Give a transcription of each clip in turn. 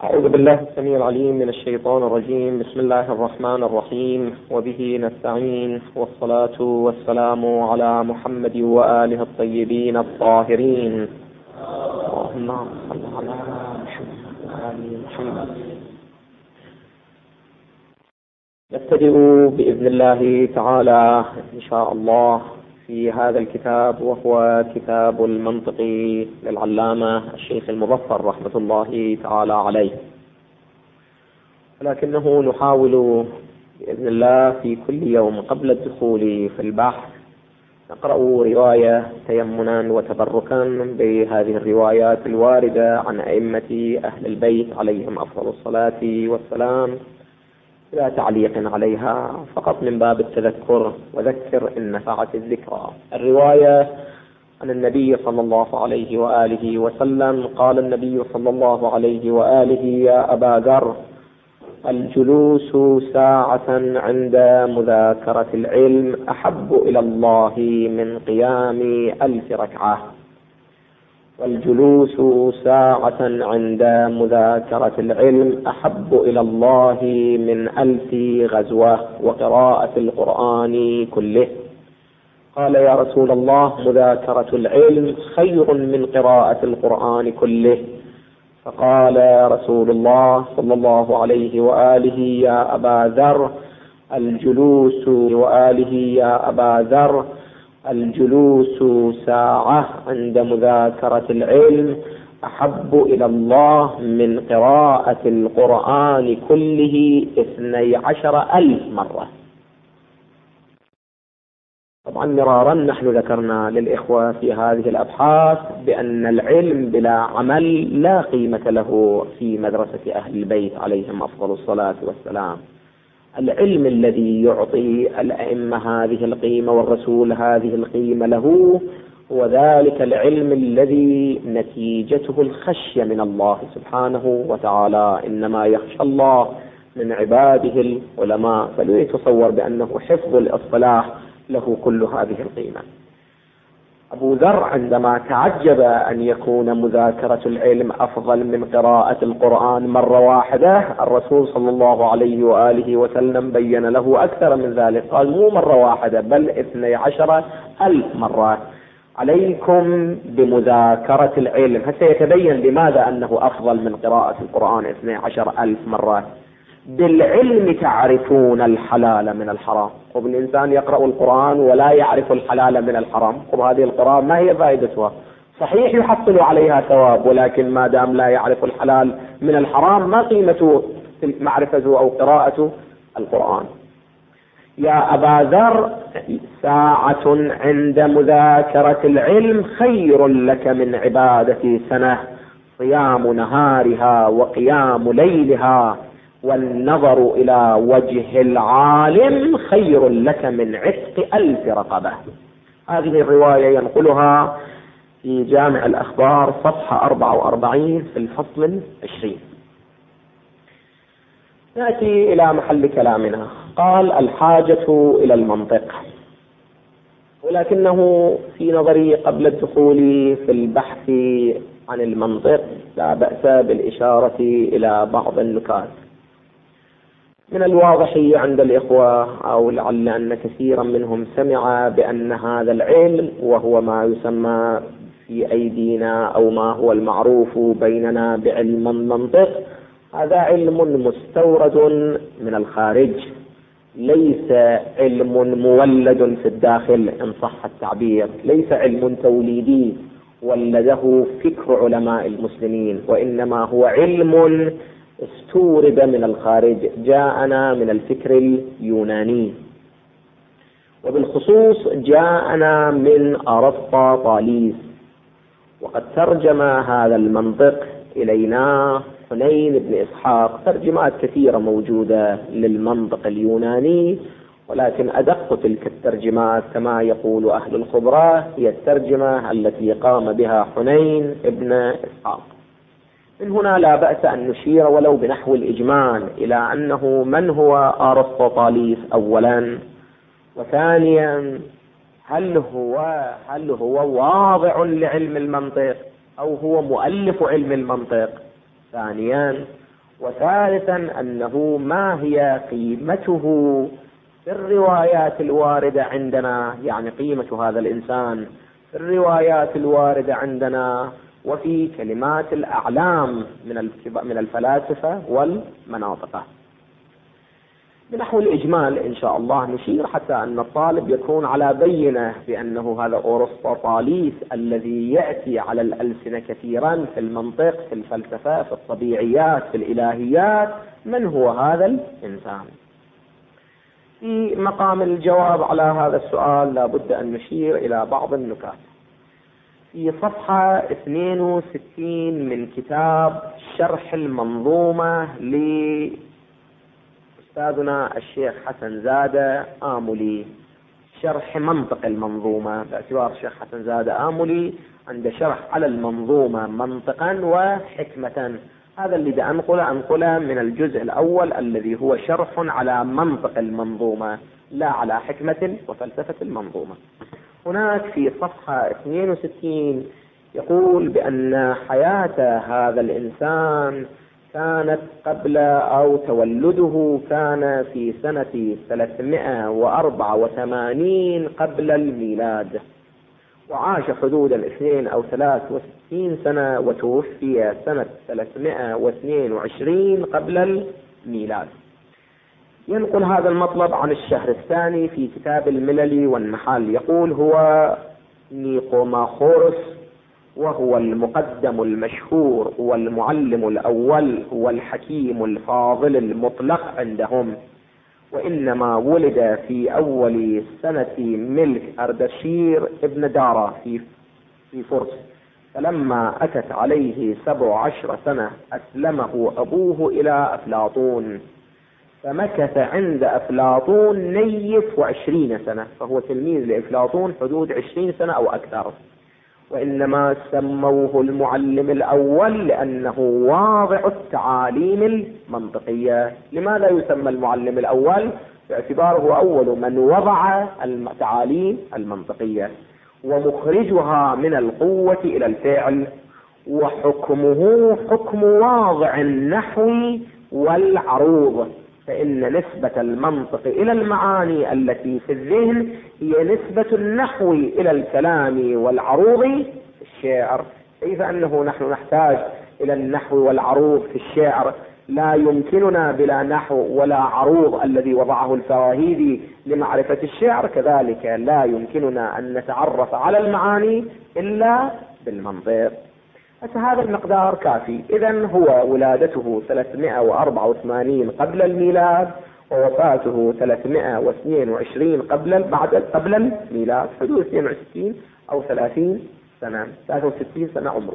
أعوذ بالله السميع العليم من الشيطان الرجيم. بسم الله الرحمن الرحيم، وبه نستعين، والصلاة والسلام على محمد وآله الطيبين الطاهرين. اللهم صل على محمد وآل محمد. نبتدئ بإذن الله تعالى إن شاء الله في هذا الكتاب، وهو كتاب المنطق للعلامة الشيخ المظفر رحمة الله تعالى عليه، ولكنه نحاول بإذن الله في كل يوم قبل الدخول في البحث نقرأ رواية تيمنا وتبركا بهذه الروايات الواردة عن أئمة أهل البيت عليهم أفضل الصلاة والسلام، لا تعليق عليها، فقط من باب التذكر، وذكر إن نفعت الذكرى. الرواية عن النبي صلى الله عليه وآله وسلم قال النبي صلى الله عليه وآله: يا أبا ذر، الجلوس ساعة عند مذاكرة العلم أحب إلى الله من قيام 1000 ركعة. والجلوس ساعة عند مذاكرة العلم أحب إلى الله من 1000 غزوة وقراءة القرآن كله. قال: يا رسول الله، مذاكرة العلم خير من قراءة القرآن كله. فقال رسول الله صلى الله عليه وآله: يا أبا ذر، الجلوس ساعة عند مذاكرة العلم أحب إلى الله من قراءة القرآن كله 12,000 مرة. طبعا مرارا نحن ذكرنا للإخوة في هذه الأبحاث بأن العلم بلا عمل لا قيمة له في مدرسة أهل البيت عليهم أفضل الصلاة والسلام. العلم الذي يعطي الأئمة هذه القيمة والرسول هذه القيمة له هو ذلك العلم الذي نتيجته الخشية من الله سبحانه وتعالى. إنما يخشى الله من عباده العلماء، فلا يتصور بأنه حفظ الإصطلاح له كل هذه القيمة. أبو ذر عندما تعجب أن يكون مذاكرة العلم أفضل من قراءة القرآن مرة واحدة، الرسول صلى الله عليه وآله وسلم بين له أكثر من ذلك، قال: مو مرة واحدة بل 12,000 مرة. عليكم بمذاكرة العلم. حتى يتبين لماذا أنه أفضل من قراءة القرآن 12,000 مرة. بالعلم تعرفون الحلال من الحرام. الإنسان يقرأ القرآن ولا يعرف الحلال من الحرام، هذه القراءة ما هي فائدتها؟ صحيح يحصل عليها ثواب، ولكن ما دام لا يعرف الحلال من الحرام ما قيمة معرفته أو قراءة القرآن. يا أبا ذر، ساعة عند مذاكرة العلم خير لك من عبادة سنة، صيام نهارها وقيام ليلها، والنظر إلى وجه العالم خير لك من عتق 1000 رقبة. هذه الرواية ينقلها في جامع الأخبار صفحة 44 في الفصل 20. نأتي إلى محل كلامنا. قال: الحاجة إلى المنطق. ولكنه في نظري قبل الدخول في البحث عن المنطق لا بأس بالإشارة إلى بعض النكات. من الواضح عند الإخوة، أو لعل أن كثيرا منهم سمع بأن هذا العلم، وهو ما يسمى في أيدينا أو ما هو المعروف بيننا بعلم المنطق، هذا علم مستورد من الخارج، ليس علم مولد في الداخل إن صح التعبير، ليس علم توليدي ولده فكر علماء المسلمين، وإنما هو علم استورد من الخارج، جاءنا من الفكر اليوناني، وبالخصوص جاءنا من أرسطاطاليس. وقد ترجم هذا المنطق إلينا حنين بن إسحاق. ترجمات كثيرة موجودة للمنطق اليوناني، ولكن أدق تلك الترجمات كما يقول أهل الخبرة هي الترجمة التي قام بها حنين بن إسحاق. من هنا لا بأس أن نشير ولو بنحو الإجمال إلى أنه من هو أرسطاطاليس أولا، وثانيا هل هو واضع لعلم المنطق أو هو مؤلف علم المنطق؟ ثانيا وثالثا أنه ما هي قيمته في الروايات الواردة عندنا، يعني قيمة هذا الإنسان في الروايات الواردة عندنا وفي كلمات الأعلام من الفلاسفة والمناطق. بنحو الإجمال إن شاء الله نشير حتى أن الطالب يكون على بينة بأنه هذا أرسطاطاليس الذي يأتي على الألسنة كثيرا في المنطق، في الفلسفة، في الطبيعيات، في الإلهيات، من هو هذا الإنسان؟ في مقام الجواب على هذا السؤال لابد أن نشير إلى بعض النكات. في صفحة 62 من كتاب شرح المنظومة لأستاذنا الشيخ حسن زادة آملي، شرح منطق المنظومة، باعتبار الشيخ حسن زادة آملي عند شرح على المنظومة منطقا وحكمة. هذا اللي أنقله من الجزء الأول الذي هو شرح على منطق المنظومة لا على حكمة وفلسفة المنظومة. هناك في صفحة 62 يقول بأن حياة هذا الإنسان كانت قبل أو تولده كان في سنة 384 قبل الميلاد، وعاش حدود 2 أو 63 سنة، وتوفي سنة 322 قبل الميلاد. ينقل هذا المطلب عن الشهرستاني في كتاب الملل والنحال، يقول هو نيقوماخورس، وهو المقدم المشهور والمعلم الأول والحكيم الفاضل المطلق عندهم، وإنما ولد في أول سنة ملك أردشير ابن دارا في فرس، فلما أتت عليه 17 سنة أسلمه أبوه إلى أفلاطون، فمكث عند أفلاطون 120 سنة، فهو تلميذ لأفلاطون حدود 20 سنة أو أكثر. وإنما سموه المعلم الأول لأنه واضع التعاليم المنطقية. لماذا يسمى المعلم الأول؟ باعتباره أول من وضع التعاليم المنطقية ومخرجها من القوة إلى الفعل، وحكمه حكم واضع النحو والعروض، فإن نسبة المنطق إلى المعاني التي في الذهن هي نسبة النحو إلى الكلام والعروض في الشعر. كيف أنه نحن نحتاج إلى النحو والعروض في الشعر، لا يمكننا بلا نحو ولا عروض الذي وضعه الفراهيدي لمعرفة الشعر، كذلك لا يمكننا أن نتعرف على المعاني إلا بالمنطق. هذا المقدار كافي. إذن هو ولادته 384 قبل الميلاد، ووفاته 322 قبل الميلاد، حدود 62 أو 30 سنة، 63 سنة عمره.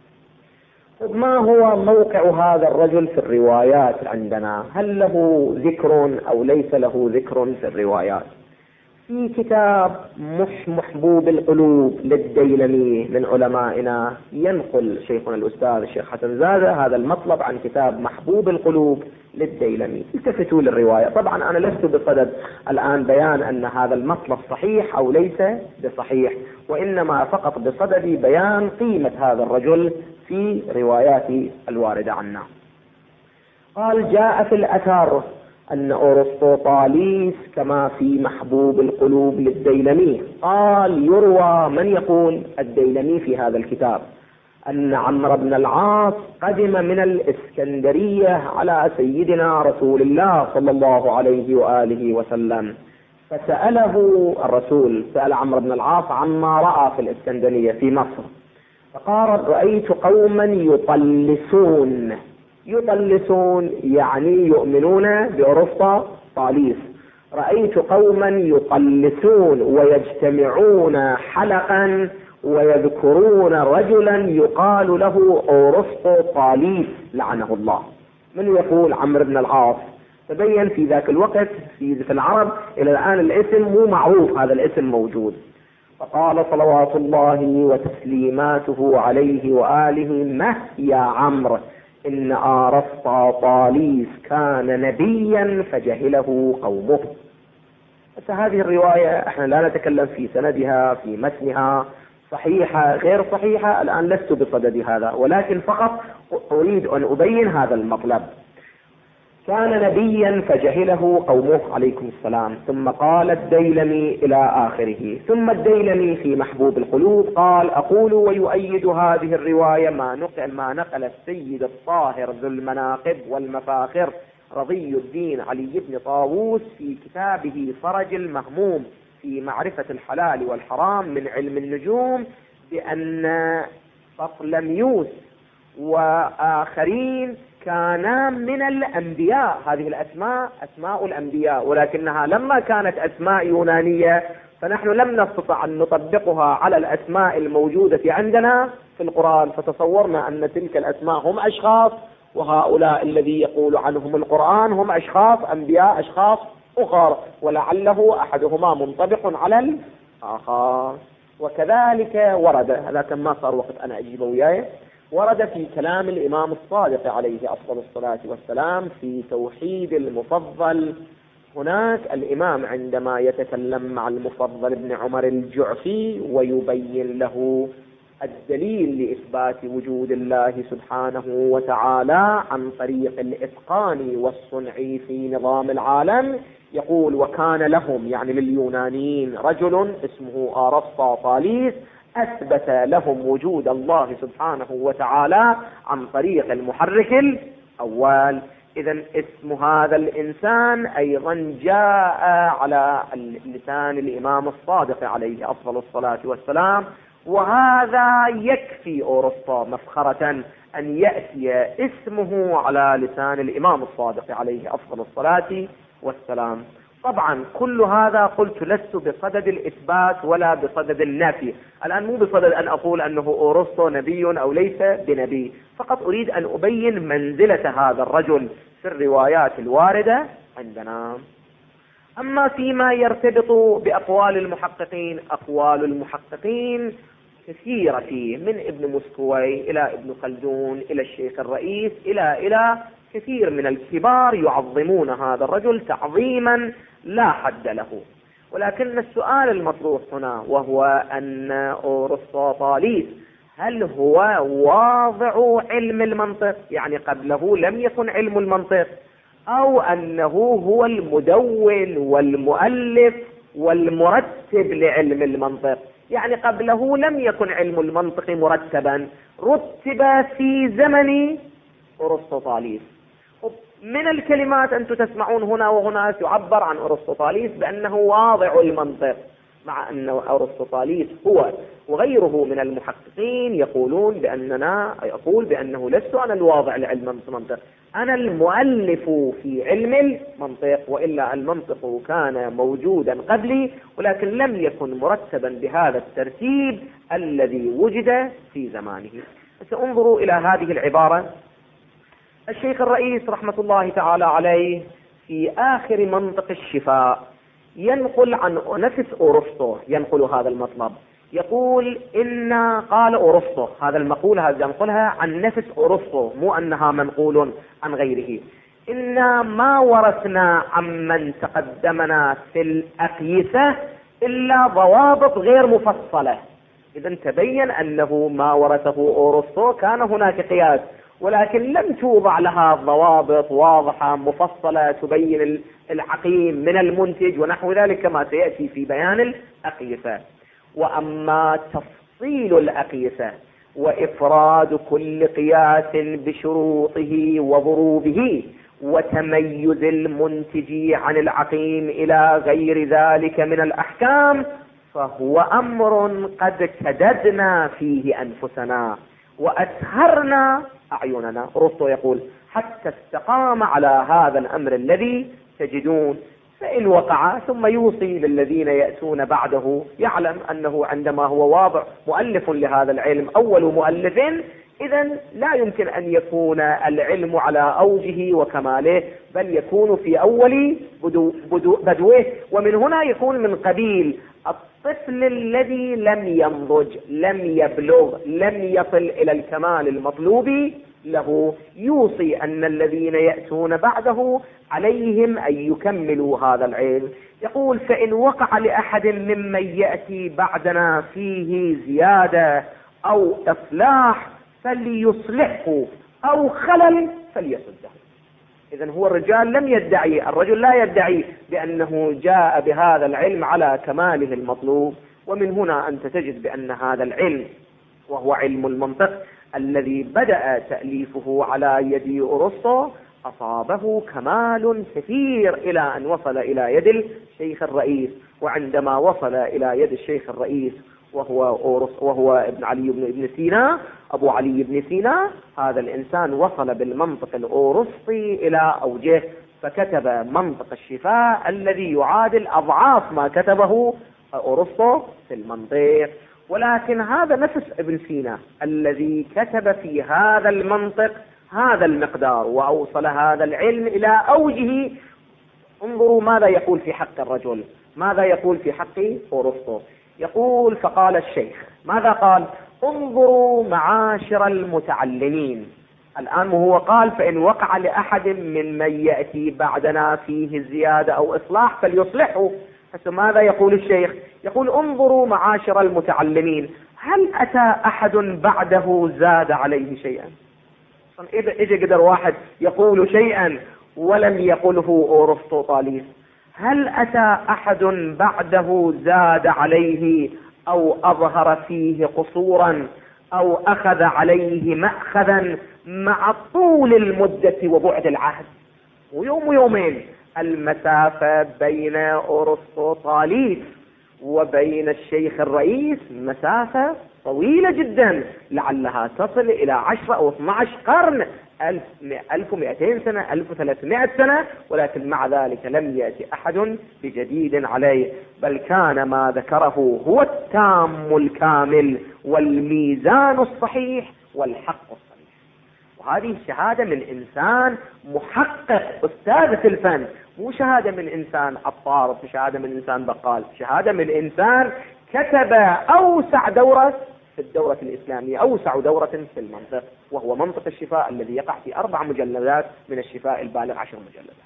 ما هو موقع هذا الرجل في الروايات عندنا؟ هل له ذكر أو ليس له ذكر في الروايات؟ في كتاب محبوب القلوب للديلمي من علمائنا ينقل شيخنا الأستاذ الشيخ حسن زادة هذا المطلب عن كتاب محبوب القلوب للديلمي. التفتوا للرواية. طبعا أنا لست بصدد الآن بيان أن هذا المطلب صحيح أو ليس بصحيح، وإنما فقط بصدد بيان قيمة هذا الرجل في روايات الواردة عنه. قال: جاء في الأثر أن أرسطاطاليس كما في محبوب القلوب للديلمي. قال: يروى من يقول الديلمي في هذا الكتاب أن عمرو بن العاص قدم من الإسكندرية على سيدنا رسول الله صلى الله عليه وآله وسلم، فسأله الرسول، سأل عمرو بن العاص عما رأى في الإسكندرية في مصر، فقال: رأيت قوما يطلسون يعني يؤمنون بأرسطاطاليس. رأيت قوما يطلسون ويجتمعون حلقا ويذكرون رجلا يقال له أرسطاطاليس لعنه الله. من يقول؟ عمرو بن العاص. تبين في ذاك الوقت في العرب إلى الآن الاسم مو معروف، هذا الاسم موجود. فقال صلوات الله وتسليماته عليه وآله: مه يا عمرو، إن أرسطاطاليس كان نبيا فجهله قومه. هذه الرواية احنا لا نتكلم في سندها في متنها، صحيحة غير صحيحة، الآن لست بصدد هذا، ولكن فقط أريد أن أبين هذا المطلب. كان نبيا فجهله قومه عليكم السلام. ثم قال الديلمي إلى آخره. ثم الديلمي في محبوب القلوب قال: أقول ويؤيد هذه الرواية ما نقل السيد الطاهر ذو المناقب والمفاخر رضي الدين علي بن طاووس في كتابه فرج المهموم في معرفة الحلال والحرام من علم النجوم، بأن بطلميوس وآخرين كانا من الأنبياء. هذه الأسماء أسماء الأنبياء، ولكنها لما كانت أسماء يونانية فنحن لم نستطع أن نطبقها على الأسماء الموجودة عندنا في القرآن، فتصورنا أن تلك الأسماء هم أشخاص، وهؤلاء الذي يقول عنهم القرآن هم أشخاص أنبياء أشخاص أخر، ولعله أحدهما منطبق على الآخر. وكذلك ورد، هذا كان ما صار وقت أنا أجيب وياه، ورد في كلام الإمام الصادق عليه أفضل الصلاة والسلام في توحيد المفضل. هناك الإمام عندما يتكلم مع المفضل بن عمر الجعفي ويبين له الدليل لإثبات وجود الله سبحانه وتعالى عن طريق الإتقان والصنع في نظام العالم، يقول: وكان لهم، يعني لليونانيين، رجل اسمه أرسطاطاليس أثبت لهم وجود الله سبحانه وتعالى عن طريق المحرك الأول. إذن اسم هذا الإنسان أيضا جاء على لسان الإمام الصادق عليه أفضل الصلاة والسلام، وهذا يكفي أرسطو مفخرة أن يأتي اسمه على لسان الإمام الصادق عليه أفضل الصلاة والسلام. طبعا كل هذا قلت لست بصدد الإثبات ولا بصدد النفي، الآن مو بصدد أن أقول أنه أرسطو نبي أو ليس بنبي، فقط أريد أن أبين منزلة هذا الرجل في الروايات الواردة عندنا. أما فيما يرتبط بأقوال المحققين، أقوال المحققين كثيرة فيه، من ابن مسكوي إلى ابن خلدون إلى الشيخ الرئيس إلى كثير من الكبار يعظمون هذا الرجل تعظيما لا حد له. ولكن السؤال المطروح هنا وهو أن أرسطاطاليس هل هو واضع علم المنطق، يعني قبله لم يكن علم المنطق، أو أنه هو المدون والمؤلف والمرتب لعلم المنطق، يعني قبله لم يكن علم المنطق مرتبا، رتب في زمن أرسطاطاليس. من الكلمات أنتم تسمعون هنا وهنا يعبر عن أرسطاطاليس بأنه واضع المنطق، مع أن أرسطاطاليس هو وغيره من المحققين يقول بأنه لست أنا الواضع لعلم المنطق، أنا المؤلف في علم المنطق، وإلا المنطق كان موجودا قبلي ولكن لم يكن مرتبا بهذا الترتيب الذي وجد في زمانه. سأنظروا إلى هذه العبارة. الشيخ الرئيس رحمة الله تعالى عليه في آخر منطق الشفاء ينقل عن نفس أرسطو، ينقل هذا المطلب، يقول إن قال أرسطو، هذا المقولة هذا ينقلها عن نفس أرسطو، مو أنها منقول عن غيره، إن ما ورثنا عمن تقدمنا في الأقيسة إلا ضوابط غير مفصلة. إذن تبين أنه ما ورثه أرسطو كان هناك قياس، ولكن لم توضع لها ضوابط واضحة مفصلة تبين العقيم من المنتج ونحو ذلك كما سيأتي في بيان الأقيسة. وأما تفصيل الأقيسة وإفراد كل قياس بشروطه وضروبه وتميز المنتج عن العقيم إلى غير ذلك من الأحكام، فهو أمر قد كددنا فيه أنفسنا وأسهرنا أعيننا. أرسطو يقول: حتى استقام على هذا الأمر الذي تجدون، فإن وقع ثم يوصي للذين يأتون بعده، يعلم أنه عندما هو واضع مؤلف لهذا العلم أول مؤلف، إذن لا يمكن أن يكون العلم على أوجه وكماله، بل يكون في أول بدوه، ومن هنا يكون من قبيل الطفل الذي لم ينضج، لم يبلغ، لم يصل إلى الكمال المطلوب له، يوصي أن الذين يأتون بعده عليهم أن يكملوا هذا العلم. يقول: فإن وقع لأحد ممن يأتي بعدنا فيه زيادة أو إصلاح فليصلحه، أو خلل فليسده. إذن هو الرجال لم يدعي، الرجل لا يدعي بأنه جاء بهذا العلم على كماله المطلوب. ومن هنا أنت تجد بأن هذا العلم وهو علم المنطق الذي بدأ تأليفه على يد أرسطو أصابه كمال كثير إلى أن وصل إلى يد الشيخ الرئيس. وعندما وصل إلى يد الشيخ الرئيس وهو ابن علي بن سينا، أبو علي بن سينا، هذا الإنسان وصل بالمنطق الأورسطي إلى أوجه، فكتب منطق الشفاء الذي يعادل أضعاف ما كتبه أرسطو في المنطق. ولكن هذا نفس ابن سينا الذي كتب في هذا المنطق هذا المقدار وأوصل هذا العلم إلى أوجه. انظروا ماذا يقول في حق الرجل، ماذا يقول في حق أرسطو. يقول: فقال الشيخ، ماذا قال؟ انظروا معاشر المتعلمين. الآن هو قال: فإن وقع لأحد ممن يأتي بعدنا فيه زيادة أو إصلاح فليصلحه. ماذا يقول الشيخ؟ يقول: انظروا معاشر المتعلمين، هل أتى أحد بعده زاد عليه شيئا؟ إذا قدر واحد يقول شيئا ولم يقله أرسطو طاليس، هل أتى أحد بعده زاد عليه أو أظهر فيه قصورا أو أخذ عليه مأخذا مع طول المدة وبعد العهد؟ ويوم ويومين المسافة بين أرسطو طاليس وبين الشيخ الرئيس مسافة طويلة جدا، لعلها تصل إلى 10 أو 12 قرن، 1200 سنة، 1300 سنة، ولكن مع ذلك لم يأتي أحد بجديد عليه، بل كان ما ذكره هو التام الكامل والميزان الصحيح والحق الصحيح. وهذه شهادة من إنسان محقق أستاذ في الفن، مو شهادة من إنسان عطار، شهادة من إنسان بقال، شهادة من إنسان كتب أوسع دورة في الدورة الإسلامية، أوسع دورة في المنطق، وهو منطق الشفاء الذي يقع في 4 مجلدات من الشفاء البالغ 10 مجلدات.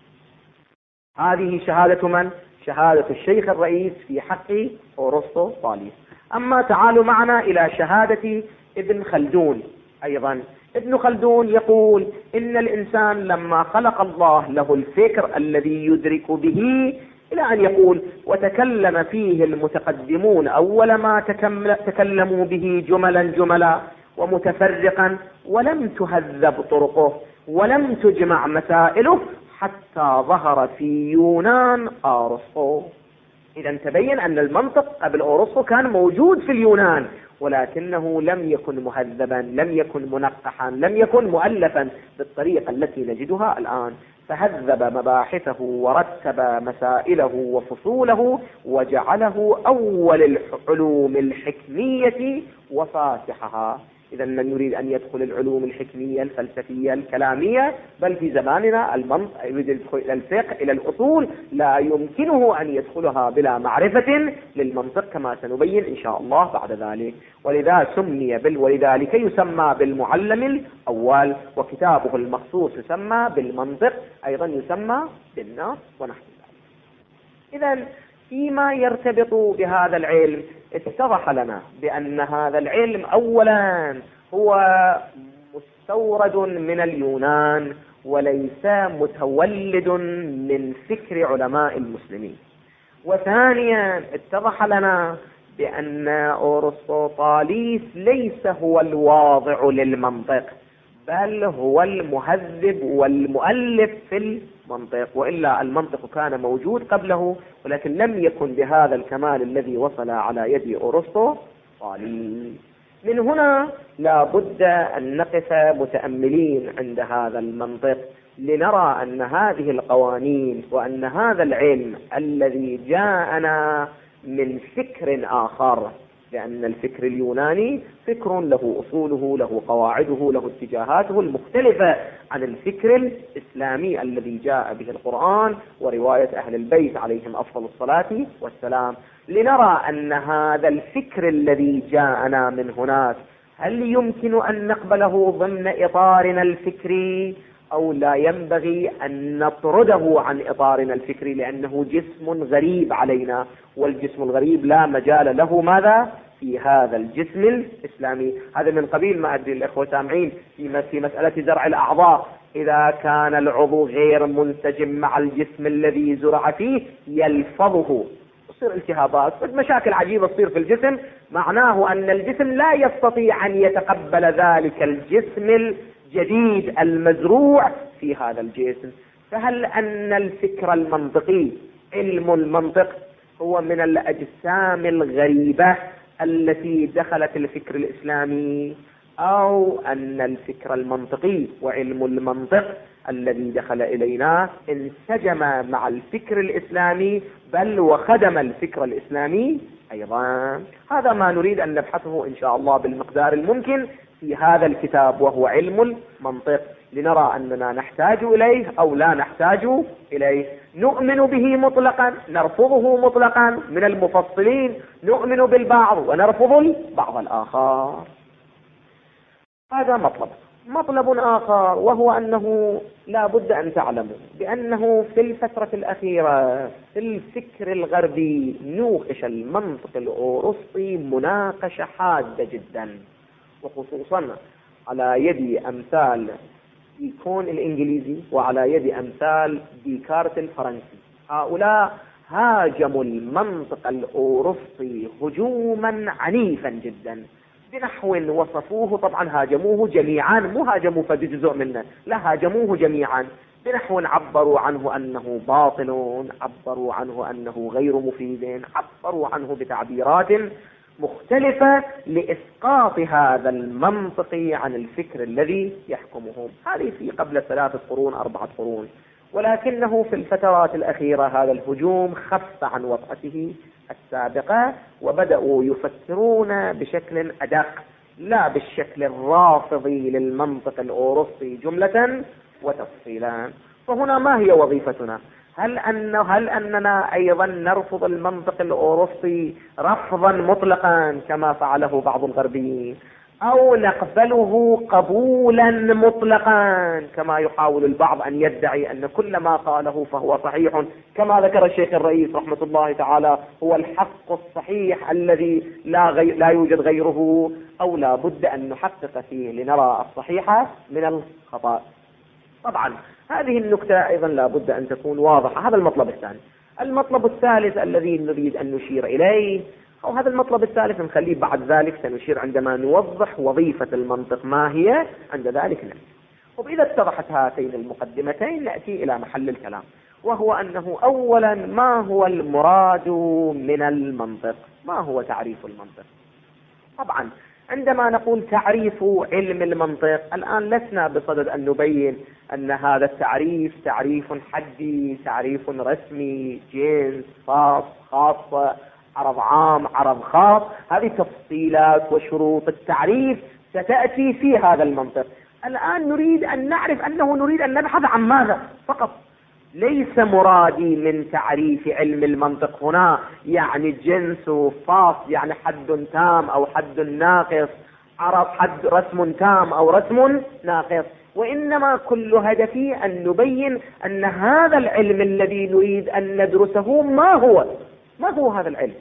هذه شهادة من؟ شهادة الشيخ الرئيس في حق أرسطو طاليس. أما تعالوا معنا إلى شهادة ابن خلدون. أيضا ابن خلدون يقول إن الإنسان لما خلق الله له الفكر الذي يدرك به، إلى أن يقول: وتكلم فيه المتقدمون أول ما تكلموا به جملا جملا ومتفرقا، ولم تهذب طرقه ولم تجمع مسائله حتى ظهر في يونان أرسطو. إذا تبين أن المنطق قبل أرسطو كان موجود في اليونان، ولكنه لم يكن مهذبا، لم يكن منقحا، لم يكن مؤلفا بالطريقة التي نجدها الآن. فهذب مباحثه ورتب مسائله وفصوله وجعله أول العلوم الحكمية وفاتحها. إذا من يريد أن يدخل العلوم الحكمية الفلسفية الكلامية، بل في زماننا المنطق يريد يدخل إلى الفقه إلى الأصول، لا يمكنه أن يدخلها بلا معرفة للمنطق كما سنبين إن شاء الله بعد ذلك. ولذلك يسمى بالمعلم الأول، وكتابه المخصوص يسمى بالمنطق، أيضا يسمى بالنص ونحو ذلك. إذا فيما يرتبط بهذا العلم اتضح لنا بأن هذا العلم أولا هو مستورد من اليونان وليس متولد من فكر علماء المسلمين. وثانيا اتضح لنا بأن أرسطو طاليس ليس هو الواضع للمنطق، بل هو المهذب والمؤلف في المنطق، وإلا المنطق كان موجود قبله ولكن لم يكن بهذا الكمال الذي وصل على يد أرسطو طاليس. من هنا لا بد أن نقف متأملين عند هذا المنطق لنرى أن هذه القوانين وأن هذا العلم الذي جاءنا من فكر آخر، لأن الفكر اليوناني فكر له أصوله، له قواعده، له اتجاهاته المختلفة عن الفكر الإسلامي الذي جاء به القرآن ورواية أهل البيت عليهم أفضل الصلاة والسلام. لنرى أن هذا الفكر الذي جاءنا من هناك هل يمكن أن نقبله ضمن إطارنا الفكري أو لا ينبغي أن نطرده عن إطارنا الفكري، لأنه جسم غريب علينا، والجسم الغريب لا مجال له ماذا؟ في هذا الجسم الإسلامي. هذا من قبيل ما أدري الأخوة سامعين في مسألة زرع الأعضاء، إذا كان العضو غير منسجم مع الجسم الذي زرع فيه يلفظه، تصير التهابات، مشاكل عجيبة تصير في الجسم، معناه أن الجسم لا يستطيع أن يتقبل ذلك الجسم الجديد المزروع في هذا الجسم. فهل أن الفكر المنطقي، علم المنطق، هو من الأجسام الغريبة التي دخلت الفكر الإسلامي، أو أن الفكر المنطقي وعلم المنطق الذي دخل إلينا انسجم مع الفكر الإسلامي بل وخدم الفكر الإسلامي أيضا؟ هذا ما نريد أن نبحثه إن شاء الله بالمقدار الممكن في هذا الكتاب، وهو علم المنطق، لنرى أننا نحتاج إليه أو لا نحتاج إليه، نؤمن به مطلقا نرفضه مطلقا، من المفصلين نؤمن بالبعض ونرفض البعض الآخر. هذا مطلب آخر، وهو أنه لا بد أن تعلموا بأنه في الفترة الأخيرة في الفكر الغربي نوقش المنطق الأوروسطي مناقشة حادة جدا، وخصوصا على يد أمثال ديكون الإنجليزي وعلى يد أمثال ديكارت الفرنسي. هؤلاء هاجموا المنطق الأوروسطي هجوما عنيفا جدا، بنحو وصفوه، طبعا هاجموه جميعا، مو هاجموا فجزء منه، لا، هاجموه جميعا، بنحو عبروا عنه أنه باطل، عبروا عنه أنه غير مفيد، عبروا عنه بتعبيرات مختلفة لإسقاط هذا المنطق عن الفكر الذي يحكمهم. هذه في قبل 3 قرون 4 قرون، ولكنه في الفترات الأخيرة هذا الهجوم خف عن وطأته السابقة، وبدأوا يفكرون بشكل أدق، لا بالشكل الرافضي للمنطق الأوروسطي جملة وتفصيلا. فهنا ما هي وظيفتنا؟ هل أننا أيضا نرفض المنطق الأوروسطي رفضا مطلقا كما فعله بعض الغربيين، أو نقبله قبولا مطلقا كما يحاول البعض أن يدعي أن كل ما قاله فهو صحيح، كما ذكر الشيخ الرئيس رحمة الله تعالى هو الحق الصحيح الذي لا يوجد غيره، أو لا بد أن نحقق فيه لنرى الصحيح من الخطأ. طبعا هذه النكتة أيضا لا بد أن تكون واضحة. هذا المطلب الثاني. المطلب الثالث الذي نريد أن نشير إليه، أو هذا المطلب الثالث نخليه بعد ذلك، سنشير عندما نوضح وظيفة المنطق ما هي، عند ذلك نأتي. وإذا اتضحت هاتين المقدمتين نأتي إلى محل الكلام، وهو أنه أولا ما هو المراد من المنطق؟ ما هو تعريف المنطق؟ طبعا عندما نقول تعريف علم المنطق، الآن لسنا بصدد أن نبين أن هذا التعريف تعريف حدي، تعريف رسمي، جنس، خاصة، عرض عام، عرض خاص. هذه تفصيلات وشروط التعريف ستأتي في هذا المنطق. الآن نريد أن نعرف أنه نريد أن نبحث عن ماذا فقط. ليس مرادي من تعريف علم المنطق هنا يعني جنس وفاص، يعني حد تام أو حد ناقص، عرض حد رسم تام أو رسم ناقص، وإنما كل هدفي أن نبين أن هذا العلم الذي نريد أن ندرسه ما هو هذا العلم.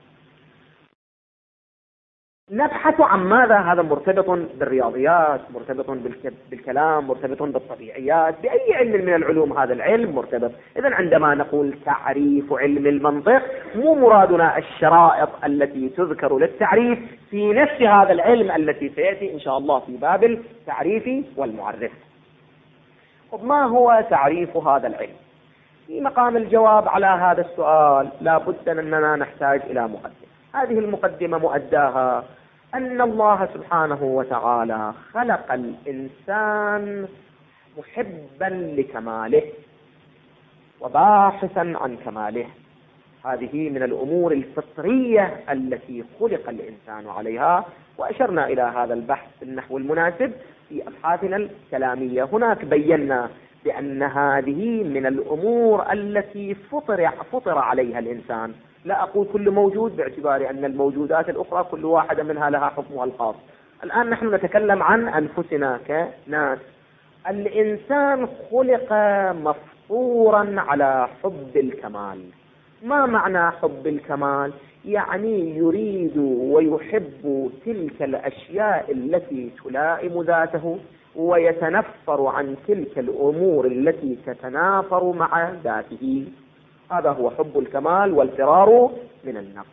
نبحث عن ماذا؟ هذا مرتبط بالرياضيات، مرتبط بالكلام، مرتبط بالطبيعيات، بأي علم من العلوم هذا العلم مرتبط. إذن عندما نقول تعريف علم المنطق مو مرادنا الشرائط التي تذكر للتعريف في نفس هذا العلم التي سيأتي إن شاء الله في باب التعريف والمعرف. ما هو تعريف هذا العلم؟ في مقام الجواب على هذا السؤال لا بد أننا نحتاج إلى مقدمة. هذه المقدمة مؤداها أن الله سبحانه وتعالى خلق الإنسان محبا لكماله وباحثا عن كماله. هذه من الأمور الفطرية التي خلق الإنسان عليها، وأشرنا إلى هذا البحث بالنحو المناسب في أبحاثنا الكلامية. هناك بينا بأن هذه من الأمور التي فطر عليها الإنسان. لا أقول كل موجود، باعتبار أن الموجودات الأخرى كل واحدة منها لها حكمها الخاص. الآن نحن نتكلم عن أنفسنا كناس. الإنسان خلق مفطورا على حب الكمال، ما معنى حب الكمال؟ يعني يريد ويحب تلك الأشياء التي تلائم ذاته، ويتنفر عن تلك الأمور التي تتنافر مع ذاته. هذا هو حب الكمال والفرار من النقص.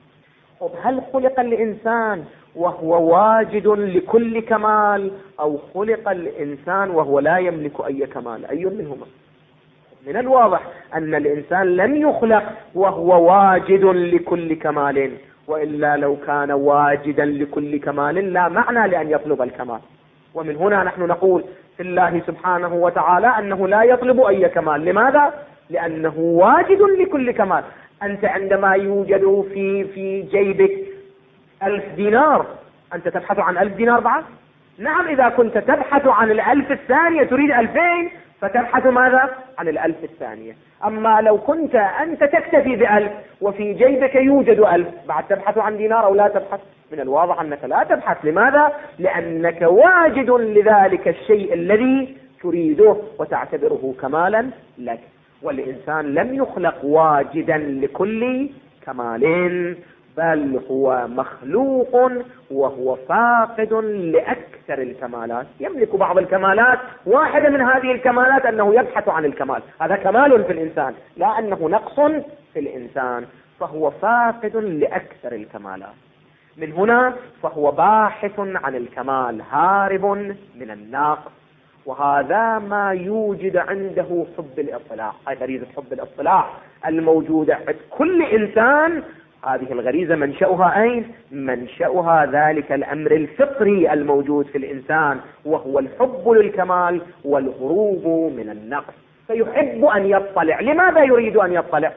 هل خلق الإنسان وهو واجد لكل كمال، أو خلق الإنسان وهو لا يملك أي كمال؟ أي منهما؟ من الواضح أن الإنسان لم يخلق وهو واجد لكل كمال، وإلا لو كان واجدا لكل كمال لا معنى لأن يطلب الكمال. ومن هنا نحن نقول في الله سبحانه وتعالى أنه لا يطلب أي كمال. لماذا؟ لأنه واجد لكل كمال. أنت عندما يوجد في جيبك 1000 دينار، أنت تبحث عن 1000 دينار بعد؟ نعم، إذا كنت تبحث عن 1000 الثانية تريد 2000 فتبحث ماذا؟ عن 1000 الثانية. أما لو كنت أنت تكتفي ب1000 وفي جيبك يوجد 1000، بعد تبحث عن دينار أو لا تبحث؟ من الواضح أنك لا تبحث. لماذا؟ لأنك واجد لذلك الشيء الذي تريده وتعتبره كمالا لك. والإنسان لم يخلق واجدا لكل كمال، بل هو مخلوق وهو فاقد لأكثر الكمالات. يملك بعض الكمالات، واحدة من هذه الكمالات أنه يبحث عن الكمال، هذا كمال في الإنسان، لا أنه نقص في الإنسان، فهو فاقد لأكثر الكمالات. من هنا فهو باحث عن الكمال، هارب من الناقص. وهذا ما يوجد عنده حب الاطلاع، هذه غريزة حب الاطلاع الموجودة عند كل إنسان. هذه الغريزة منشأها أين؟ منشأها ذلك الأمر الفطري الموجود في الإنسان، وهو الحب للكمال والهروب من النقص. فيحب أن يطلع. لماذا يريد أن يطلع؟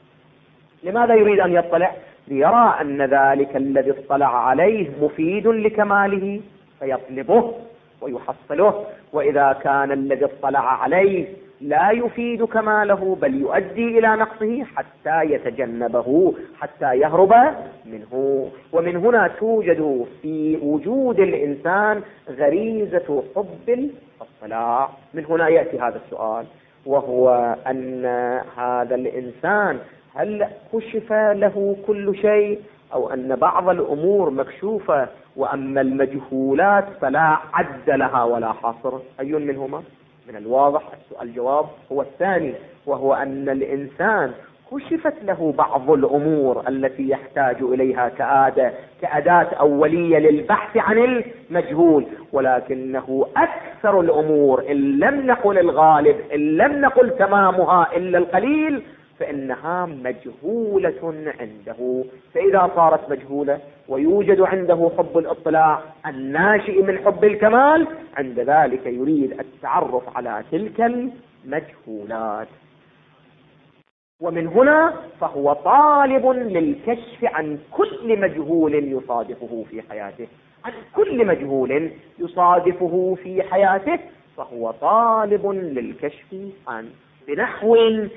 لماذا يريد أن يطلع؟ ليرى أن ذلك الذي اطلع عليه مفيد لكماله فيطلبه ويحصله. وإذا كان الذي اطلع عليه لا يفيد كماله بل يؤدي إلى نقصه حتى يتجنبه، حتى يهرب منه. ومن هنا توجد في وجود الإنسان غريزة حب الاطلاع. من هنا يأتي هذا السؤال، وهو أن هذا الإنسان هل كشف له كل شيء، أو أن بعض الأمور مكشوفة وأما المجهولات فلا عد لها ولا حصر؟ أي منهما؟ من الواضح الجواب هو الثاني، وهو أن الإنسان كشفت له بعض الأمور التي يحتاج إليها كأداة أولية للبحث عن المجهول، ولكنه أكثر الأمور إن لم نقل الغالب، إن لم نقل تمامها إلا القليل، فإنها مجهولة عنده. فإذا صارت مجهولة ويوجد عنده حب الاطلاع الناشئ من حب الكمال، عند ذلك يريد التعرف على تلك المجهولات. ومن هنا فهو طالب للكشف عن كل مجهول يصادفه في حياته، عن كل مجهول يصادفه في حياته فهو طالب للكشف عنه، بنحو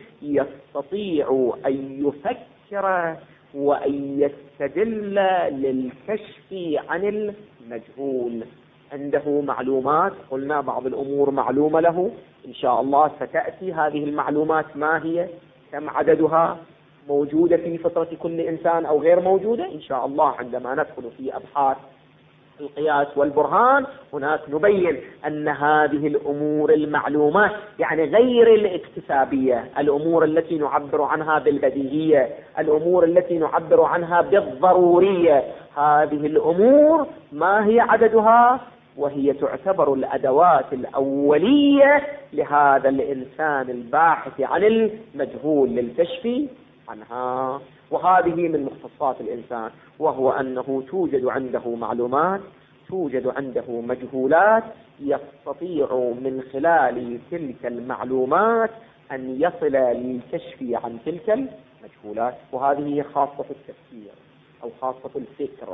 يستطيع أن يفكر وأن يستدل للكشف عن المجهول. عنده معلومات، قلنا بعض الأمور معلومة له، إن شاء الله ستأتي هذه المعلومات ما هي، كم عددها، موجودة في فطرة كل إنسان أو غير موجودة. إن شاء الله عندما ندخل في أبحاث القياس والبرهان هناك نبين أن هذه الأمور المعلومات، يعني غير الاكتسابية، الأمور التي نعبر عنها بالبديهية، الأمور التي نعبر عنها بالضرورية، هذه الأمور ما هي عددها؟ وهي تعتبر الأدوات الأولية لهذا الإنسان الباحث عن المجهول للكشف عنها. وهذه من مختصات الإنسان، وهو أنه توجد عنده معلومات، توجد عنده مجهولات، يستطيع من خلال تلك المعلومات أن يصل للكشف عن تلك المجهولات. وهذه هي خاصة التفكير أو خاصة الفكرة.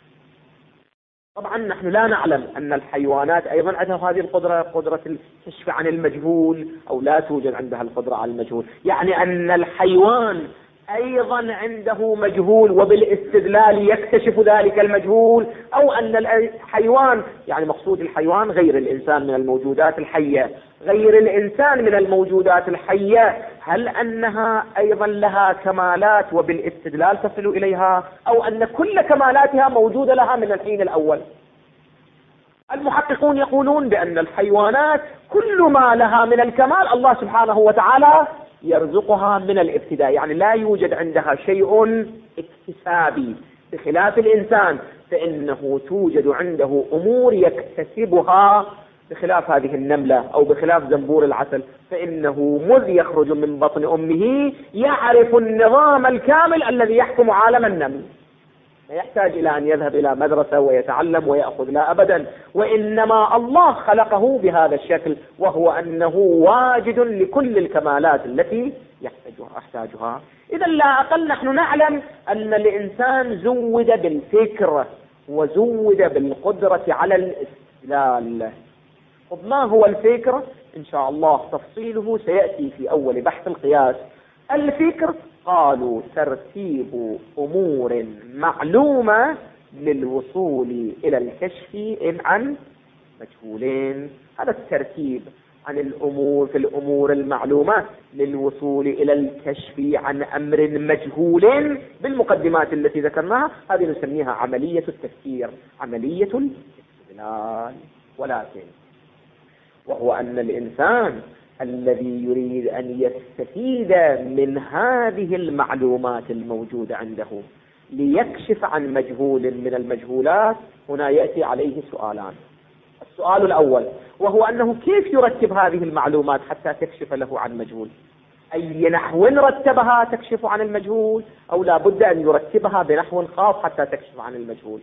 طبعا نحن لا نعلم أن الحيوانات أيضا عندها هذه القدرة، قدرة الكشف عن المجهول، أو لا توجد عندها القدرة على المجهول. يعني أن الحيوان أيضا عنده مجهول وبالاستدلال يكتشف ذلك المجهول، أو أن الحيوان، يعني مقصود الحيوان غير الإنسان من الموجودات الحية، غير الإنسان من الموجودات الحية، هل أنها أيضا لها كمالات وبالاستدلال تصل إليها، أو أن كل كمالاتها موجودة لها من الحين الأول؟ المحققون يقولون بأن الحيوانات كل ما لها من الكمال الله سبحانه وتعالى يرزقها من الابتداء، يعني لا يوجد عندها شيء اكتسابي، بخلاف الإنسان فإنه توجد عنده أمور يكتسبها، بخلاف هذه النملة أو بخلاف زنبور العسل، فإنه مذ يخرج من بطن أمه يعرف النظام الكامل الذي يحكم عالم النمل، لا يحتاج إلى أن يذهب إلى مدرسة ويتعلم ويأخذ، لا أبدا، وإنما الله خلقه بهذا الشكل، وهو أنه واجد لكل الكمالات التي يحتاجها. إذا لا أقل نحن نعلم أن الإنسان زود بالفكر وزود بالقدرة على الاستدلال. طب ما هو الفكر؟ إن شاء الله تفصيله سيأتي في أول بحث القياس. الفكر قالوا ترتيب أمور معلومة للوصول إلى الكشف عن مجهولين. هذا الترتيب عن الأمور في الأمور المعلومة للوصول إلى الكشف عن أمر مجهول بالمقدمات التي ذكرناها، هذه نسميها عملية التفكير، عملية الاستدلال. ولكن وهو أن الإنسان الذي يريد أن يستفيد من هذه المعلومات الموجودة عنده ليكشف عن مجهول من المجهولات، هنا يأتي عليه سؤالان. السؤال الأول وهو أنه كيف يرتب هذه المعلومات حتى تكشف له عن مجهول؟ أي نحو رتبها تكشف عن المجهول، أو لا بد أن يرتبها بنحو خاص حتى تكشف عن المجهول؟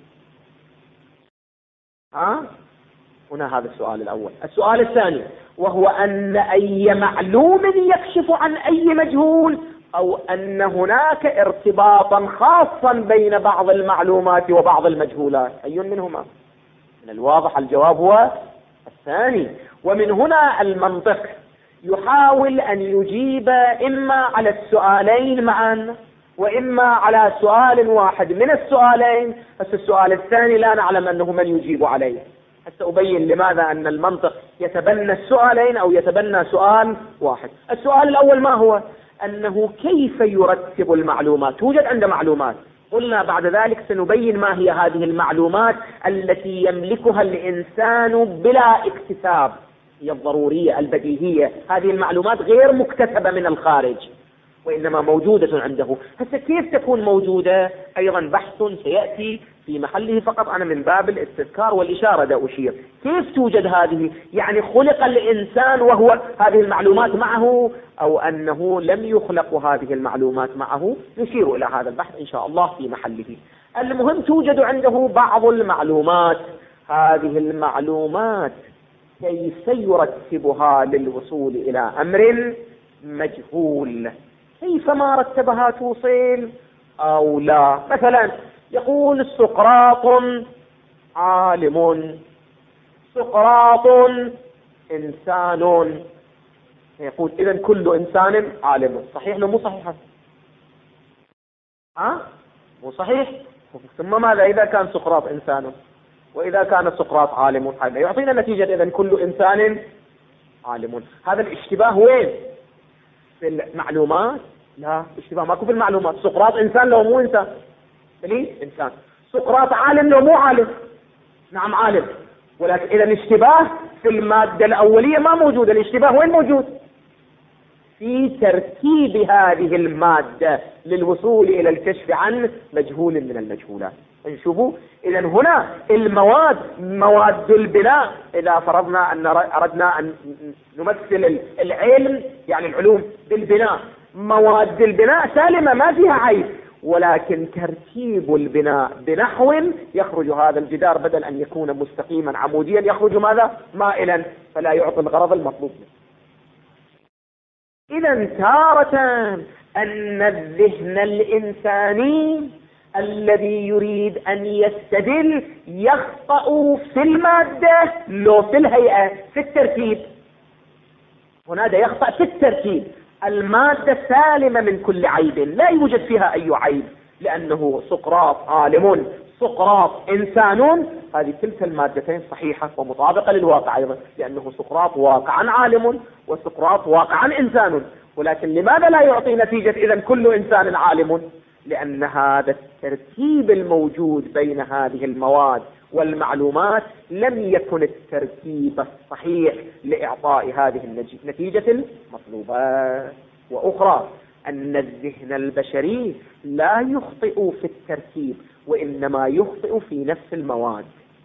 هنا هذا السؤال الأول. السؤال الثاني وهو أن أي معلوم يكشف عن أي مجهول، أو أن هناك ارتباطا خاصا بين بعض المعلومات وبعض المجهولات، أي منهما؟ من الواضح الجواب هو الثاني. ومن هنا المنطق يحاول أن يجيب إما على السؤالين معا وإما على سؤال واحد من السؤالين، بس السؤال الثاني لا نعلم أنه من يجيب عليه. حتى أبين لماذا أن المنطق يتبنى السؤالين أو يتبنى سؤال واحد. السؤال الأول ما هو؟ أنه كيف يرتب المعلومات. توجد عنده معلومات، قلنا بعد ذلك سنبين ما هي هذه المعلومات التي يملكها الإنسان بلا اكتساب، هي الضرورية البديهية، هذه المعلومات غير مكتسبة من الخارج وإنما موجودة عنده. هسه كيف تكون موجودة؟ أيضا بحث سيأتي في محله، فقط أنا من باب الاستذكار والإشارة دا أشير. كيف توجد هذه؟ يعني خلق الإنسان وهو هذه المعلومات معه، أو أنه لم يخلق هذه المعلومات معه؟ نشير إلى هذا البحث إن شاء الله في محله. المهم توجد عنده بعض المعلومات، هذه المعلومات كيف يرتبها للوصول إلى أمر مجهول؟ كيف ما رتبها توصل أو لا؟ مثلا يقول سقراط عالم، سقراط إنسان، يقول إذن كل إنسان عالم. صحيح لو مو صحيح؟ مو صحيح. ثم ماذا إذا كان سقراط إنسان وإذا كان سقراط عالم؟ يعطينا نتيجة إذن كل إنسان عالم. هذا الاشتباه وين؟ في المعلومات؟ لا، اشتباه ماكو في المعلومات. سقراط إنسان لو مو إنسان؟ ليه إنسان. سقراط عالم لو مو عالم؟ نعم عالم. ولكن إذا الاشتباه في المادة الأولية ما موجود. الاشتباه وين موجود؟ في ترتيب هذه المادة للوصول إلى الكشف عن مجهول من المجهولات. نشوفوا إذا هنا المواد، مواد البناء، إذا فرضنا أن أردنا أن نمثل العلم يعني العلوم بالبناء، مواد البناء سالمة ما فيها عيب، ولكن ترتيب البناء بنحو يخرج هذا الجدار بدل أن يكون مستقيما عموديا يخرج ماذا؟ مائلا، فلا يعطي الغرض المطلوب منه. إذا تارة أن الذهن الإنساني الذي يريد أن يستدل يخطأ في المادة لو في الهيئة، في الترتيب. هنا يخطأ في الترتيب، المادة سالمة من كل عيب، لا يوجد فيها أي عيب، لأنه سقراط عالم، سقراط إنسان، هذه تلك المادتين صحيحة ومطابقة للواقع أيضا، لأنه سقراط واقعا عالم وسقراط واقعا إنسان. ولكن لماذا لا يعطي نتيجة إذن كل إنسان عالم؟ لأن هذا الترتيب الموجود بين هذه المواد والمعلومات لم يكن الترتيب الصحيح لإعطاء هذه النتيجة المطلوبة. وأخرى أن الذهن البشري لا يخطئ في الترتيب، وإنما يخطئ في نفس المواد.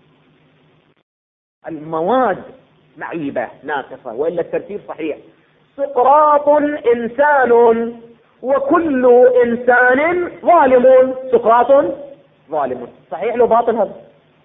المواد معيبة ناقصة، وإلا الترتيب صحيح. سقراط إنسان وكل إنسان ظالم. سقراط ظالم، صحيح لو باطل هذا؟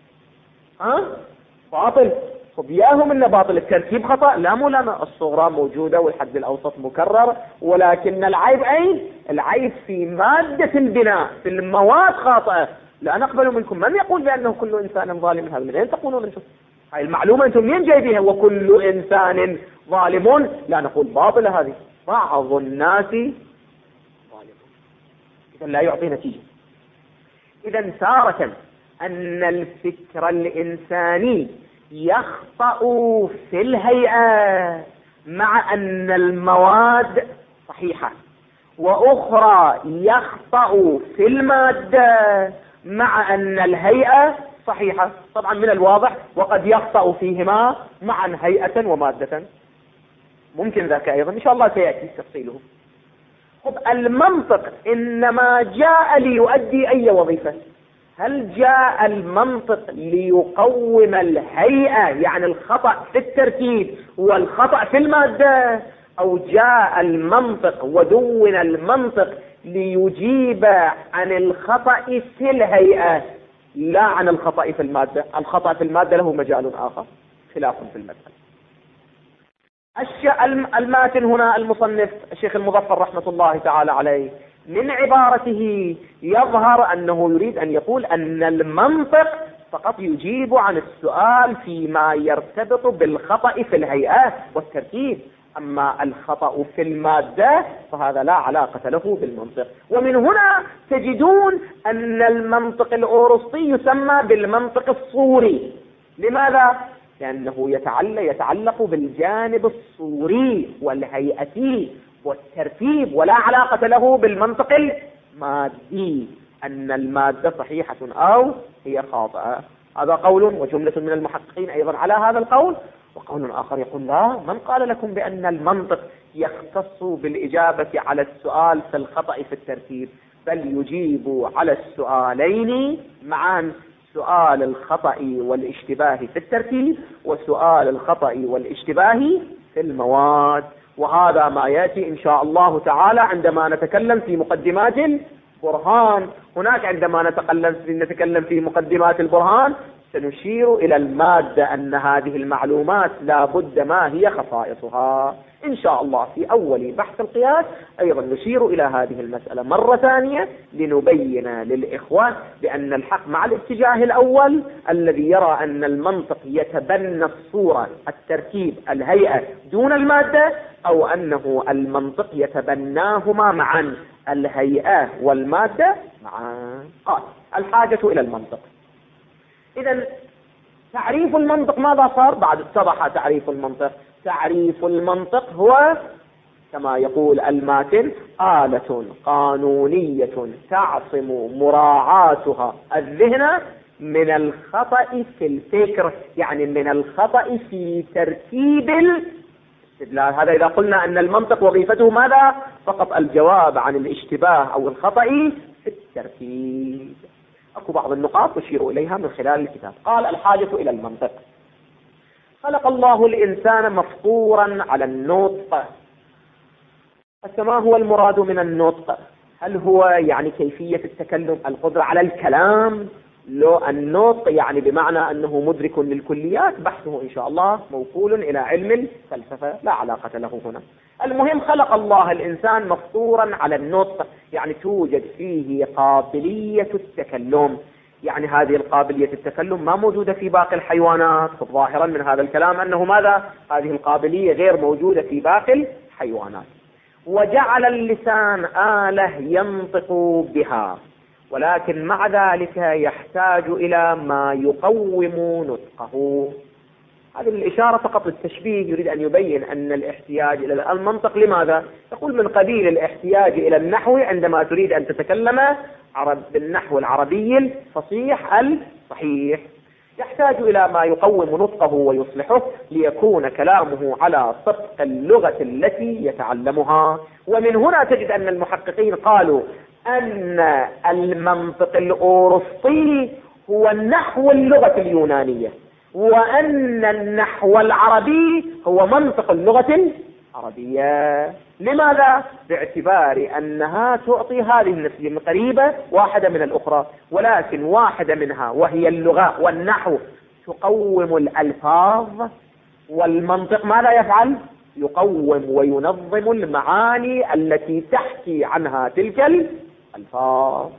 باطل. طب ياهم إنه باطل، الترتيب خطأ. لا مو لنا، الصغرى موجودة والحد الأوسط مكرر، ولكن العيب أين؟ العيب في مادة البناء، في المواد خاطئة. لا نقبل منكم من يقول بأنه كل إنسان ظالم. هذا من أين تقولون أنتم؟ هاي المعلومة أنتم منين جايبيها؟ وكل إنسان ظالم. لا نقول باطلة هذه، بعض الناس ظالمون، إذا لا يعطي نتيجة. إذا تارة أن الفكر الإنساني يخطأ في الهيئة مع أن المواد صحيحة، وأخرى يخطأ في المادة مع أن الهيئة صحيحة. طبعا من الواضح وقد يخطأ فيهما معا هيئة ومادة، ممكن ذاك أيضا إن شاء الله سيأتي تفصيله. المنطق إنما جاء ليؤدي أي وظيفة؟ هل جاء المنطق ليقوم الهيئة، يعني الخطأ في الترتيب والخطأ في المادة، أو جاء المنطق ودون المنطق ليجيب عن الخطأ في الهيئة لا عن الخطأ في المادة؟ الخطأ في المادة له مجال آخر، خلاف في المسألة. الماتن هنا المصنف الشيخ المظفر رحمة الله تعالى عليه من عبارته يظهر أنه يريد أن يقول أن المنطق فقط يجيب عن السؤال فيما يرتبط بالخطأ في الهيئة والترتيب، أما الخطأ في المادة فهذا لا علاقة له بالمنطق. ومن هنا تجدون أن المنطق الأوروسطي يسمى بالمنطق الصوري. لماذا؟ لأنه يتعلق بالجانب الصوري والهيئتي والترتيب، ولا علاقة له بالمنطق المادي، أن المادة صحيحة أو هي خاطئة. هذا قول، وجملة من المحققين أيضا على هذا القول. وقول آخر يقول لا، من قال لكم بأن المنطق يختص بالإجابة على السؤال في الخطأ في الترتيب، بل يجيب على السؤالين معا، سؤال الخطأ والاشتباه في الترتيب وسؤال الخطأ والاشتباه في المواد. وهذا ما يأتي إن شاء الله تعالى عندما نتكلم في مقدمات البرهان. هناك عندما نتكلم في مقدمات البرهان سنشير إلى المادة، أن هذه المعلومات لا بد ما هي خصائصها. إن شاء الله في أول بحث القياس أيضا نشير إلى هذه المسألة مرة ثانية لنبين للإخوان بأن الحق مع الاتجاه الأول الذي يرى أن المنطق يتبنى الصورة، الترتيب، الهيئة دون المادة، أو أنه المنطق يتبناهما معا، الهيئة والمادة معا. قال الحاجة إلى المنطق. إذن تعريف المنطق ماذا صار بعد اتضح تعريف المنطق؟ تعريف المنطق هو كما يقول الماتن آلة قانونية تعصم مراعاتها الذهن من الخطأ في الفكر، يعني من الخطأ في ترتيب الاستدلال. هذا إذا قلنا أن المنطق وظيفته ماذا؟ فقط الجواب عن الاشتباه أو الخطأ في الترتيب. أكو بعض النقاط أشير إليها من خلال الكتاب. قال الحاجة إلى المنطق. خلق الله الإنسان مفطورا على النطق. فما هو المراد من النطق؟ هل هو يعني كيفية التكلم، القدرة على الكلام؟ لو النطق يعني بمعنى أنه مدرك للكليات، بحثه إن شاء الله موصول إلى علم الفلسفة، لا علاقة له هنا. المهم خلق الله الإنسان مفطورا على النطق، يعني توجد فيه قابلية التكلم. يعني هذه القابلية التكلم ما موجودة في باقي الحيوانات. ظاهرا من هذا الكلام أنه ماذا؟ هذه القابلية غير موجودة في باقي الحيوانات. وجعل اللسان آلة ينطق بها، ولكن مع ذلك يحتاج إلى ما يقوم نطقه. هذه الإشارة فقط للتشبيه، يريد أن يبين أن الاحتياج إلى المنطق لماذا؟ يقول من قبيل الاحتياج إلى النحو عندما تريد أن تتكلم بالنحو العربي الفصيح الصحيح، يحتاج إلى ما يقوم نطقه ويصلحه ليكون كلامه على صدق اللغة التي يتعلمها. ومن هنا تجد أن المحققين قالوا أن المنطق الأوروسطي هو النحو اللغة اليونانية، وأن النحو العربي هو منطق اللغة العربية. لماذا؟ باعتبار أنها تعطي هذه النسبة قريبة واحدة من الأخرى، ولكن واحدة منها وهي اللغة والنحو تقوم الألفاظ، والمنطق ماذا يفعل؟ يقوم وينظم المعاني التي تحكي عنها تلك الألفاظ.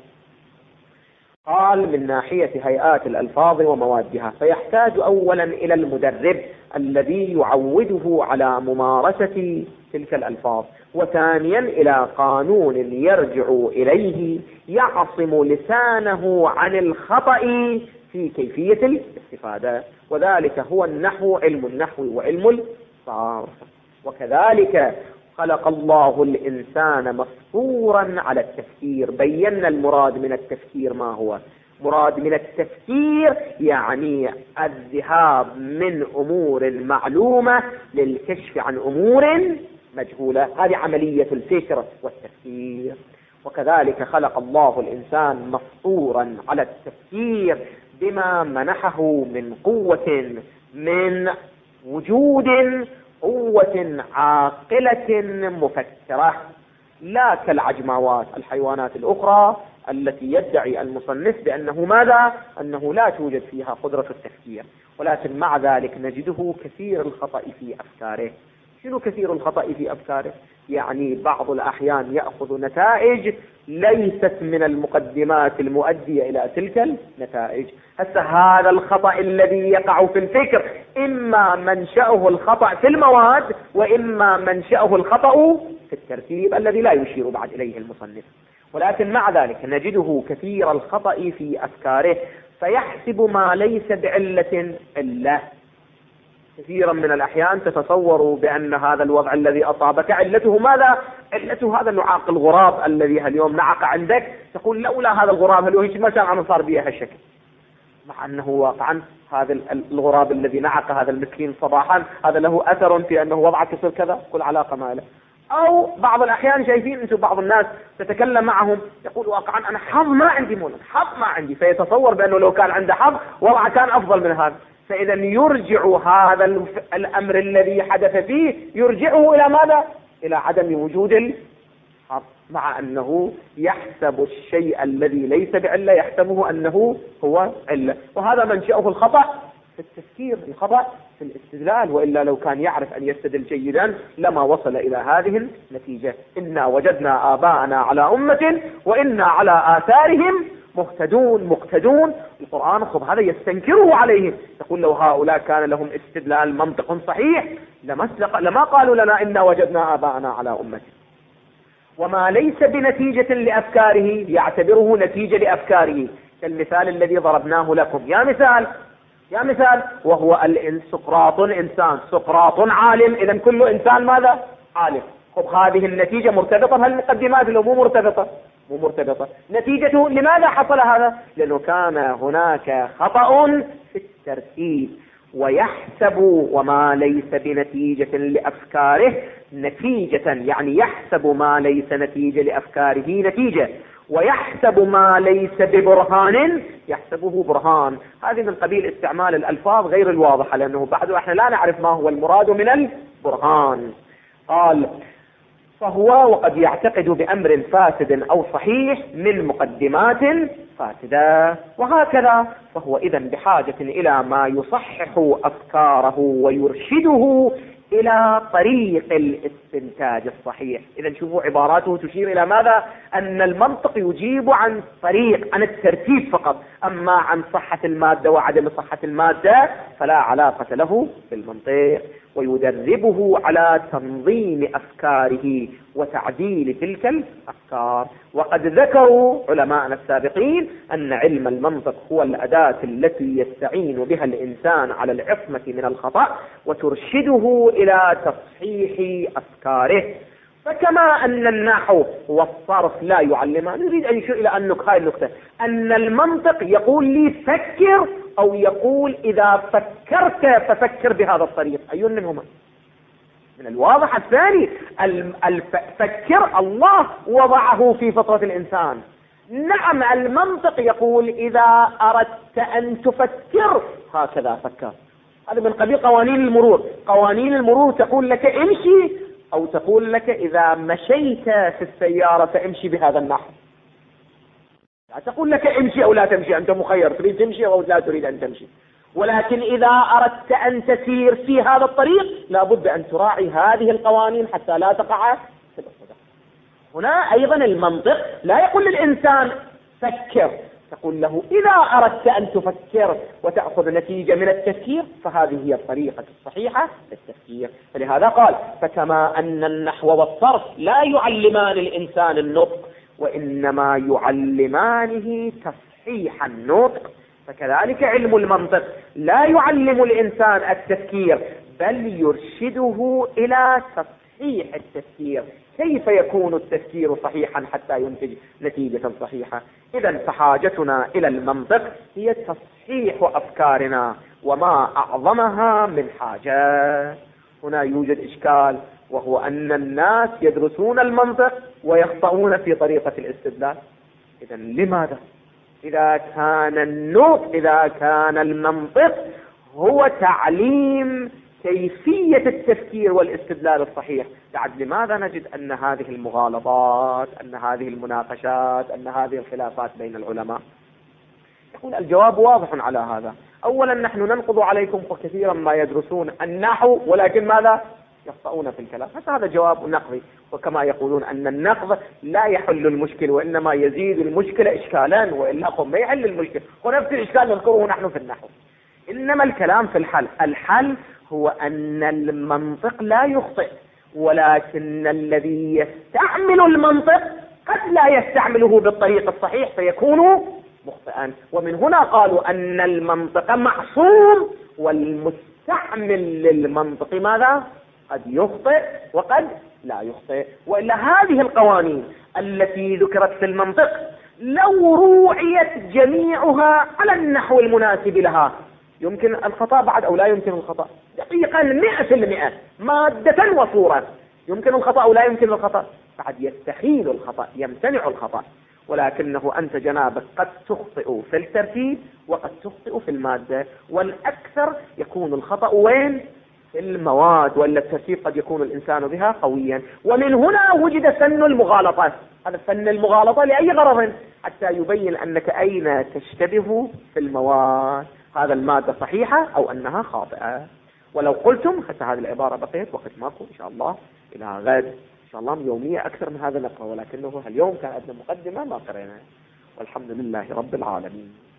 قال من ناحية هيئات الألفاظ وموادها، فيحتاج أولا إلى المدرب الذي يعوده على ممارسة تلك الألفاظ، وثانيا إلى قانون يرجع إليه يعصم لسانه عن الخطأ في كيفية الاستفادة، وذلك هو النحو، علم النحو وعلم الصرف. وكذلك خلق الله الإنسان مفطورا على التفكير. بينا المراد من التفكير ما هو. مراد من التفكير يعني الذهاب من أمور معلومة للكشف عن أمور مجهولة، هذه عملية الفكر والتفكير. وكذلك خلق الله الإنسان مفطورا على التفكير بما منحه من قوة، من وجود قوة عاقلة مفكرة، لا كالعجماوات الحيوانات الأخرى التي يدعي المصنف بأنه ماذا؟ أنه لا توجد فيها قدرة التفكير، ولكن مع ذلك نجده كثير الخطأ في أفكاره. شنو كثير الخطأ في أفكاره؟ يعني بعض الأحيان يأخذ نتائج ليست من المقدمات المؤدية إلى تلك النتائج. هذا الخطأ الذي يقع في الفكر إما منشأه الخطأ في المواد، وإما منشأه الخطأ في الترتيب الذي لا يشير بعد إليه المصنف. ولكن مع ذلك نجده كثير الخطأ في أفكاره، فيحسب ما ليس بعلة علة. كثيرا من الأحيان تتصور بأن هذا الوضع الذي أصابك علته ماذا؟ علته هذا النعاق الغراب الذي اليوم نعق عندك، تقول لولا هذا الغراب ما كان صار بي هالشكل، مع أنه واقعا هذا الغراب الذي نعق هذا المسكين صباحا هذا له أثر في أنه وضعك يصير كذا، كل علاقة ما له. أو بعض الأحيان شايفين أنتم بعض الناس تتكلم معهم يقول واقعا أنا حظ ما عندي، حظ ما عندي، فيتصور بأنه لو كان عنده حظ وضعه كان أفضل من هذا. فإذا يرجع هذا الأمر الذي حدث فيه يرجعه إلى ماذا؟ إلى عدم وجود الحظ، مع أنه يحسب الشيء الذي ليس بعلة يحسبه أنه هو علة، وهذا منشأه الخطأ في التفكير، الخطأ في الاستدلال. وإلا لو كان يعرف أن يستدل جيدا لما وصل إلى هذه النتيجة. إنا وجدنا آباءنا على أمة وإنا على آثارهم مهتدون مقتدون. القرآن هذا يستنكره عليهم، يقول لو هؤلاء كان لهم استدلال منطق صحيح لما قالوا لنا إنا وجدنا آباءنا على أمة. وما ليس بنتيجة لأفكاره يعتبره نتيجة لأفكاره، كالمثال الذي ضربناه لكم. يا مثال وهو سقراط إنسان، سقراط عالم، إذا كل إنسان ماذا؟ عالم. هذه النتيجة مرتبطة، هل المقدمات لو مو مرتبطة؟ نتيجته لماذا حصل هذا؟ لأنه كان هناك خطأ في الترتيب. ويحسب وما ليس بنتيجة لأفكاره نتيجة، يعني يحسب ما ليس نتيجة لأفكاره نتيجة، ويحسب ما ليس ببرهان يحسبه برهان. هذه من قبيل استعمال الألفاظ غير الواضحة، لأنه بعد احنا لا نعرف ما هو المراد من البرهان. قال فهو وقد يعتقد بأمر فاسد أو صحيح من مقدمات فاسدة، وهكذا فهو إذن بحاجة إلى ما يصحح أفكاره ويرشده إلى طريق الاستنتاج الصحيح. إذن شوفوا عباراته تشير إلى ماذا؟ أن المنطق يجيب عن عن الترتيب فقط، أما عن صحة المادة وعدم صحة المادة فلا علاقة له بالمنطق. ويدربه على تنظيم أفكاره وتعديل تلك الأفكار. وقد ذكروا علماءنا السابقين أن علم المنطق هو الأداة التي يستعين بها الإنسان على العصمة من الخطأ وترشده إلى تصحيح أفكاره. فكما أن النحو والصرف لا يعلمان، نريد أن يشير إلى هاي النقطة، أن المنطق يقول لي فكر، أو يقول إذا فكرت ففكر بهذا الطريق. أي منهما؟ من الواضح الثاني. فكر الله وضعه في فطرة الإنسان. نعم المنطق يقول إذا أردت أن تفكر هكذا فكر. هذا من قبيل قوانين المرور. قوانين المرور تقول لك امشي، أو تقول لك إذا مشيت في السيارة فامشي بهذا النحو. لا تقول لك امشي أو لا تمشي، أنت مخير، تريد تمشي أو لا تريد أن تمشي. ولكن إذا أردت أن تسير في هذا الطريق لابد أن تراعي هذه القوانين حتى لا تقع في الصدق. هنا أيضا المنطق لا يقول للإنسان فكر، تقول له إذا أردت أن تفكر وتأخذ نتيجة من التفكير فهذه هي الطريقة الصحيحة للتفكير. فلهذا قال فكما أن النحو والصرف لا يعلمان الإنسان النطق وإنما يعلمانه تصحيح النطق، فكذلك علم المنطق لا يعلم الإنسان التفكير بل يرشده إلى تصحيح التفكير. كيف يكون التفكير صحيحا حتى ينتج نتيجة صحيحة؟ إذن فحاجتنا إلى المنطق هي تصحيح أفكارنا، وما أعظمها من حاجة. هنا يوجد إشكال، وهو أن الناس يدرسون المنطق ويخطئون في طريقة الاستدلال. إذن لماذا؟ إذا كان المنطق هو تعليم كيفية التفكير والاستدلال الصحيح، بعد لماذا نجد أن هذه المغالطات، أن هذه المناقشات، أن هذه الخلافات بين العلماء؟ يقول الجواب واضح على هذا. أولا نحن ننقض عليكم كثيرا ما يدرسون النحو ولكن ماذا؟ يخطئون في الكلام. هذا جواب نقضي، وكما يقولون أن النقض لا يحل المشكل وإنما يزيد المشكلة إشكالا، وإلا ما يحل المشكل، ونفس الإشكال نذكره نحن في النحو. إنما الكلام في الحل. الحل هو أن المنطق لا يخطئ، ولكن الذي يستعمل المنطق قد لا يستعمله بالطريق الصحيح فيكون مخطئا. ومن هنا قالوا أن المنطق معصوم، والمستعمل للمنطق ماذا؟ قد يخطئ وقد لا يخطئ. وإلا هذه القوانين التي ذكرت في المنطق لو روعيت جميعها على النحو المناسب لها يمكن الخطأ بعد أو لا يمكن الخطأ؟ دقيقا 100% مادة وصورة يمكن الخطأ أو لا يمكن الخطأ؟ بعد يستحيل الخطأ، يمتنع الخطأ. ولكنه أنت جنابك قد تخطئ في الترتيب وقد تخطئ في المادة، والأكثر يكون الخطأ وين؟ في المواد، ولا الترتيب قد يكون الإنسان بها قويا. ومن هنا وجد فن المغالطة. هذا فن المغالطة لأي غرض؟ حتى يبين أنك أين تشتبه في المواد، هذا المادة صحيحة أو أنها خاطئة. ولو قلتم حتى هذه العبارة بقيت وقت ماكو إن شاء الله إلى غد إن شاء الله يومية أكثر من هذا نقرأ، ولكنه اليوم كان عندنا مقدمة ما قرأناها، والحمد لله رب العالمين.